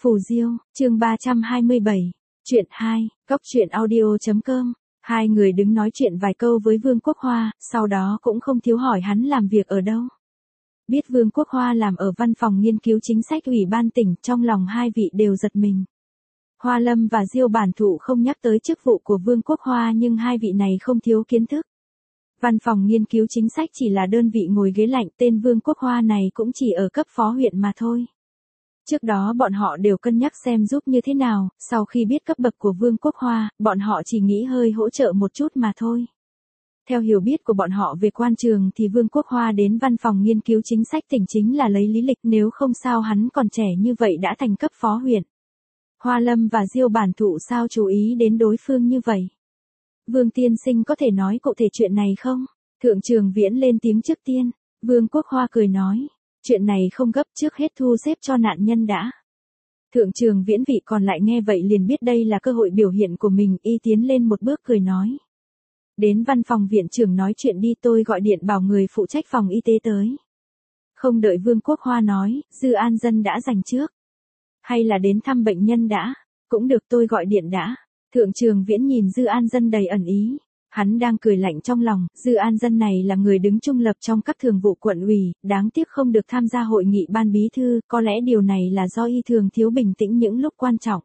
Phù Diêu, chương 327. Chuyện 2, Cốc truyện audio.com. Hai người đứng nói chuyện vài câu với Vương Quốc Hoa, sau đó cũng không thiếu hỏi hắn làm việc ở đâu. Biết Vương Quốc Hoa làm ở văn phòng nghiên cứu chính sách ủy ban tỉnh, trong lòng hai vị đều giật mình. Hoa Lâm và Diêu Bản Thụ không nhắc tới chức vụ của Vương Quốc Hoa, nhưng hai vị này không thiếu kiến thức. Văn phòng nghiên cứu chính sách chỉ là đơn vị ngồi ghế lạnh, tên Vương Quốc Hoa này cũng chỉ ở cấp phó huyện mà thôi. Trước đó bọn họ đều cân nhắc xem giúp như thế nào, sau khi biết cấp bậc của Vương Quốc Hoa, bọn họ chỉ nghĩ hơi hỗ trợ một chút mà thôi. Theo hiểu biết của bọn họ về quan trường thì Vương Quốc Hoa đến văn phòng nghiên cứu chính sách tỉnh chính là lấy lý lịch, nếu không sao hắn còn trẻ như vậy đã thành cấp phó huyện. Hoa Lâm và Diêu Bản Thụ sao chú ý đến đối phương như vậy? Vương tiên sinh có thể nói cụ thể chuyện này không? Thượng Trường Viễn lên tiếng trước tiên. Vương Quốc Hoa cười nói. Chuyện này không gấp, trước hết thu xếp cho nạn nhân đã. Thượng Trường Viễn vị còn lại nghe vậy liền biết đây là cơ hội biểu hiện của mình, y tiến lên một bước cười nói. Đến văn phòng viện trưởng nói chuyện đi, tôi gọi điện bảo người phụ trách phòng y tế tới. Không đợi Vương Quốc Hoa nói, Dư An Dân đã dành trước. Hay là đến thăm bệnh nhân đã? Cũng được, tôi gọi điện đã. Thượng Trường Viễn nhìn Dư An Dân đầy ẩn ý. Hắn đang cười lạnh trong lòng, Dư An Dân này là người đứng trung lập trong các thường vụ quận ủy, đáng tiếc không được tham gia hội nghị ban bí thư, có lẽ điều này là do y thường thiếu bình tĩnh những lúc quan trọng.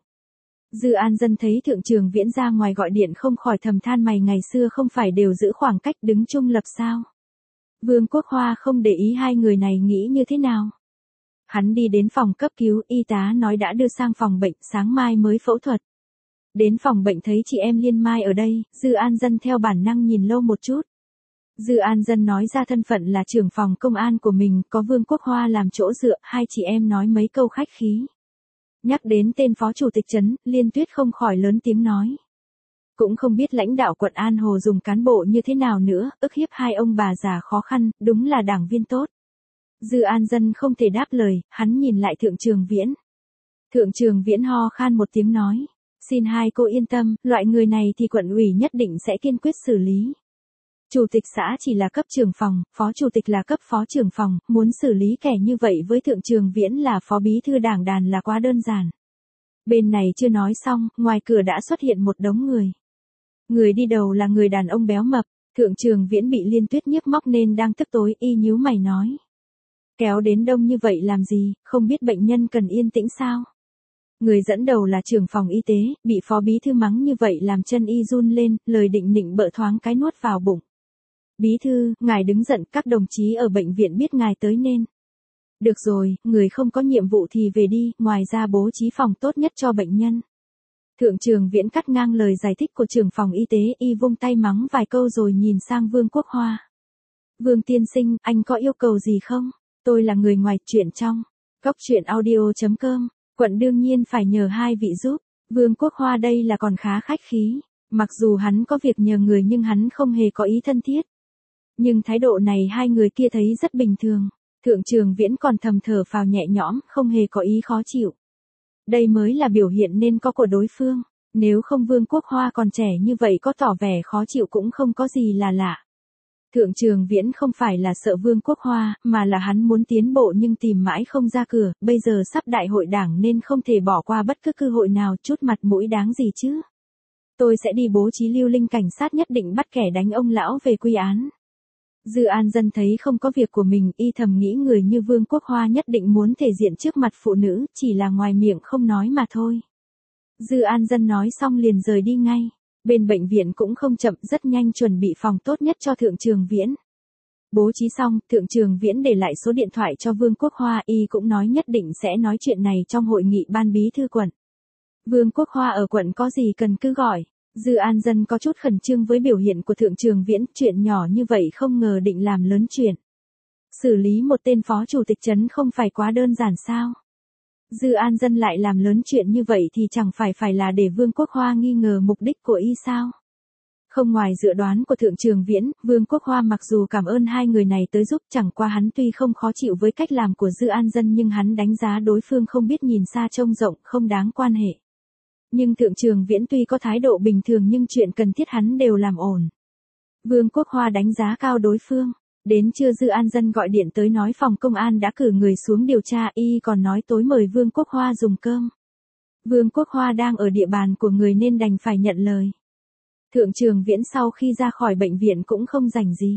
Dư An Dân thấy Thượng Trường Viễn ra ngoài gọi điện không khỏi thầm than, mày ngày xưa không phải đều giữ khoảng cách đứng trung lập sao? Vương Quốc Hoa không để ý hai người này nghĩ như thế nào. Hắn đi đến phòng cấp cứu, y tá nói đã đưa sang phòng bệnh, sáng mai mới phẫu thuật. Đến phòng bệnh thấy chị em Liên Mai ở đây, Dư An Dân theo bản năng nhìn lâu một chút. Dư An Dân nói ra thân phận là trưởng phòng công an của mình, có Vương Quốc Hoa làm chỗ dựa, hai chị em nói mấy câu khách khí. Nhắc đến tên phó chủ tịch trấn, Liên Tuyết không khỏi lớn tiếng nói. Cũng không biết lãnh đạo quận An Hồ dùng cán bộ như thế nào nữa, ức hiếp hai ông bà già khó khăn, đúng là đảng viên tốt. Dư An Dân không thể đáp lời, hắn nhìn lại Thượng Trường Viễn. Thượng Trường Viễn ho khan một tiếng nói. Xin hai cô yên tâm, loại người này thì quận ủy nhất định sẽ kiên quyết xử lý. Chủ tịch xã chỉ là cấp trưởng phòng, phó chủ tịch là cấp phó trưởng phòng, muốn xử lý kẻ như vậy với Thượng Trường Viễn là phó bí thư đảng đoàn là quá đơn giản. Bên này chưa nói xong, ngoài cửa đã xuất hiện một đống người. Người đi đầu là người đàn ông béo mập, Thượng Trường Viễn bị Liên Tuyết nhiếc móc nên đang tức tối, y nhíu mày nói. Kéo đến đông như vậy làm gì, không biết bệnh nhân cần yên tĩnh sao? Người dẫn đầu là trưởng phòng y tế, bị phó bí thư mắng như vậy làm chân y run lên, lời định nịnh bợ thoáng cái nuốt vào bụng. Bí thư, ngài đứng giận, các đồng chí ở bệnh viện biết ngài tới nên. Được rồi, người không có nhiệm vụ thì về đi, ngoài ra bố trí phòng tốt nhất cho bệnh nhân. Thượng Trường Viễn cắt ngang lời giải thích của trưởng phòng y tế, y vung tay mắng vài câu rồi nhìn sang Vương Quốc Hoa. Vương tiên sinh, anh có yêu cầu gì không? Tôi là người ngoài, chuyện trong. Cốc truyện audio.com. Quận đương nhiên phải nhờ hai vị giúp. Vương Quốc Hoa đây là còn khá khách khí. Mặc dù hắn có việc nhờ người nhưng hắn không hề có ý thân thiết. Nhưng thái độ này hai người kia thấy rất bình thường. Thượng Trường Viễn còn thầm thở phào nhẹ nhõm, không hề có ý khó chịu. Đây mới là biểu hiện nên có của đối phương. Nếu không Vương Quốc Hoa còn trẻ như vậy có tỏ vẻ khó chịu cũng không có gì là lạ. Thượng Trường Viễn không phải là sợ Vương Quốc Hoa, mà là hắn muốn tiến bộ nhưng tìm mãi không ra cửa, bây giờ sắp đại hội đảng nên không thể bỏ qua bất cứ cơ hội nào, chút mặt mũi đáng gì chứ. Tôi sẽ đi bố trí lưu linh cảnh sát nhất định bắt kẻ đánh ông lão về quy án. Dư An Dân thấy không có việc của mình, y thầm nghĩ người như Vương Quốc Hoa nhất định muốn thể diện trước mặt phụ nữ, chỉ là ngoài miệng không nói mà thôi. Dư An Dân nói xong liền rời đi ngay. Bên bệnh viện cũng không chậm, rất nhanh chuẩn bị phòng tốt nhất cho Thượng Trường Viễn. Bố trí xong, Thượng Trường Viễn để lại số điện thoại cho Vương Quốc Hoa, y cũng nói nhất định sẽ nói chuyện này trong hội nghị ban bí thư quận. Vương Quốc Hoa ở quận có gì cần cứ gọi. Dư An Dân có chút khẩn trương với biểu hiện của Thượng Trường Viễn, chuyện nhỏ như vậy không ngờ định làm lớn chuyện. Xử lý một tên phó chủ tịch trấn không phải quá đơn giản sao? Dư An Dân lại làm lớn chuyện như vậy thì chẳng phải là để Vương Quốc Hoa nghi ngờ mục đích của y sao? Không ngoài dự đoán của Thượng Trường Viễn, Vương Quốc Hoa mặc dù cảm ơn hai người này tới giúp, chẳng qua hắn tuy không khó chịu với cách làm của Dư An Dân nhưng hắn đánh giá đối phương không biết nhìn xa trông rộng, không đáng quan hệ. Nhưng Thượng Trường Viễn tuy có thái độ bình thường nhưng chuyện cần thiết hắn đều làm ổn. Vương Quốc Hoa đánh giá cao đối phương. Đến trưa Dư An Dân gọi điện tới nói phòng công an đã cử người xuống điều tra, y còn nói tối mời Vương Quốc Hoa dùng cơm. Vương Quốc Hoa đang ở địa bàn của người nên đành phải nhận lời. Thượng Trường Viễn sau khi ra khỏi bệnh viện cũng không rảnh gì.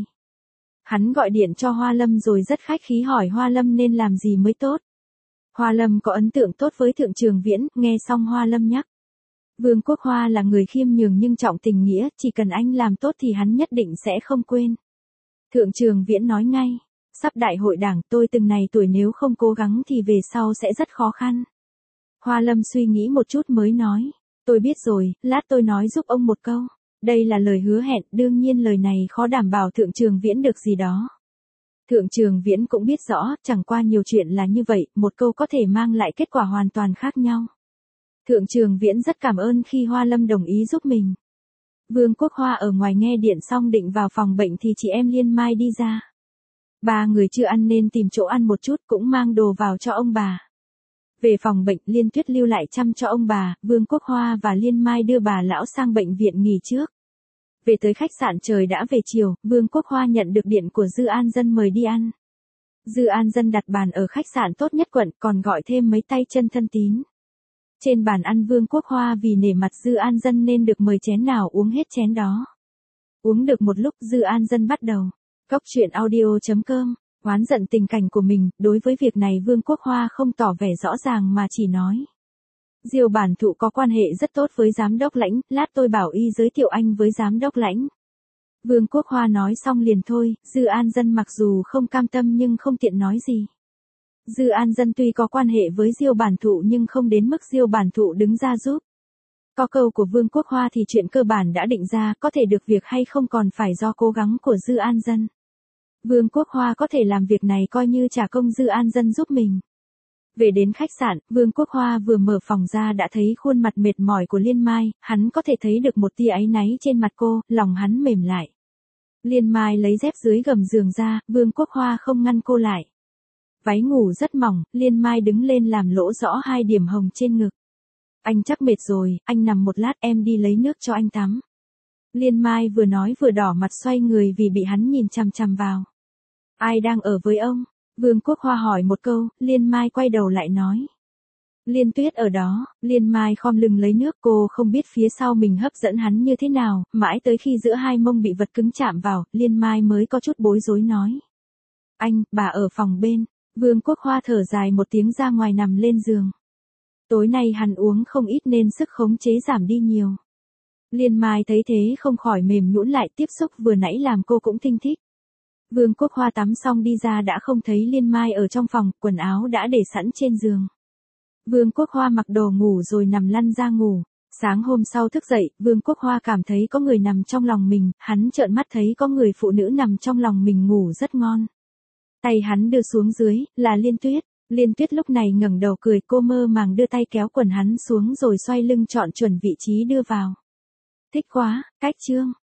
Hắn gọi điện cho Hoa Lâm rồi rất khách khí hỏi Hoa Lâm nên làm gì mới tốt. Hoa Lâm có ấn tượng tốt với Thượng Trường Viễn, nghe xong Hoa Lâm nhắc. Vương Quốc Hoa là người khiêm nhường nhưng trọng tình nghĩa, chỉ cần anh làm tốt thì hắn nhất định sẽ không quên. Thượng Trường Viễn nói ngay, sắp đại hội đảng tôi từng này tuổi nếu không cố gắng thì về sau sẽ rất khó khăn. Hoa Lâm suy nghĩ một chút mới nói, tôi biết rồi, lát tôi nói giúp ông một câu. Đây là lời hứa hẹn, đương nhiên lời này khó đảm bảo Thượng Trường Viễn được gì đó. Thượng Trường Viễn cũng biết rõ, chẳng qua nhiều chuyện là như vậy, một câu có thể mang lại kết quả hoàn toàn khác nhau. Thượng Trường Viễn rất cảm ơn khi Hoa Lâm đồng ý giúp mình. Vương Quốc Hoa ở ngoài nghe điện xong định vào phòng bệnh thì chị em Liên Mai đi ra. Ba người chưa ăn nên tìm chỗ ăn một chút cũng mang đồ vào cho ông bà. Về phòng bệnh Liên Tuyết lưu lại chăm cho ông bà, Vương Quốc Hoa và Liên Mai đưa bà lão sang bệnh viện nghỉ trước. Về tới khách sạn trời đã về chiều, Vương Quốc Hoa nhận được điện của Dư An Dân mời đi ăn. Dư An Dân đặt bàn ở khách sạn tốt nhất quận còn gọi thêm mấy tay chân thân tín. Trên bàn ăn Vương Quốc Hoa vì nể mặt Dư An Dân nên được mời chén nào uống hết chén đó. Uống được một lúc Dư An Dân bắt đầu. Cốc truyện audio.com, oán giận tình cảnh của mình, đối với việc này Vương Quốc Hoa không tỏ vẻ rõ ràng mà chỉ nói. Diêu Bản Thụ có quan hệ rất tốt với giám đốc Lãnh, lát tôi bảo y giới thiệu anh với giám đốc Lãnh. Vương Quốc Hoa nói xong liền thôi, Dư An Dân mặc dù không cam tâm nhưng không tiện nói gì. Dư An Dân tuy có quan hệ với Diêu Bản Thụ nhưng không đến mức Diêu Bản Thụ đứng ra giúp. Có câu của Vương Quốc Hoa thì chuyện cơ bản đã định ra, có thể được việc hay không còn phải do cố gắng của Dư An Dân. Vương Quốc Hoa có thể làm việc này coi như trả công Dư An Dân giúp mình. Về đến khách sạn, Vương Quốc Hoa vừa mở phòng ra đã thấy khuôn mặt mệt mỏi của Liên Mai, hắn có thể thấy được một tia áy náy trên mặt cô, lòng hắn mềm lại. Liên Mai lấy dép dưới gầm giường ra, Vương Quốc Hoa không ngăn cô lại. Váy ngủ rất mỏng, Liên Mai đứng lên làm lỗ rõ 2 điểm hồng trên ngực. Anh chắc mệt rồi, anh nằm một lát em đi lấy nước cho anh tắm. Liên Mai vừa nói vừa đỏ mặt xoay người vì bị hắn nhìn chằm chằm vào. Ai đang ở với ông? Vương Quốc Hoa hỏi một câu, Liên Mai quay đầu lại nói. Liên Tuyết ở đó, Liên Mai khom lưng lấy nước, cô không biết phía sau mình hấp dẫn hắn như thế nào, mãi tới khi giữa hai mông bị vật cứng chạm vào, Liên Mai mới có chút bối rối nói. Anh, bà ở phòng bên. Vương Quốc Hoa thở dài một tiếng ra ngoài nằm lên giường. Tối nay hắn uống không ít nên sức khống chế giảm đi nhiều. Liên Mai thấy thế không khỏi mềm nhũn lại, tiếp xúc vừa nãy làm cô cũng thinh thích. Vương Quốc Hoa tắm xong đi ra đã không thấy Liên Mai ở trong phòng, quần áo đã để sẵn trên giường. Vương Quốc Hoa mặc đồ ngủ rồi nằm lăn ra ngủ. Sáng hôm sau thức dậy, Vương Quốc Hoa cảm thấy có người nằm trong lòng mình, hắn trợn mắt thấy có người phụ nữ nằm trong lòng mình ngủ rất ngon. Tay hắn đưa xuống dưới, là Liên Tuyết. Liên Tuyết lúc này ngẩng đầu cười, cô mơ màng đưa tay kéo quần hắn xuống rồi xoay lưng chọn chuẩn vị trí đưa vào. Thích quá, cách chương.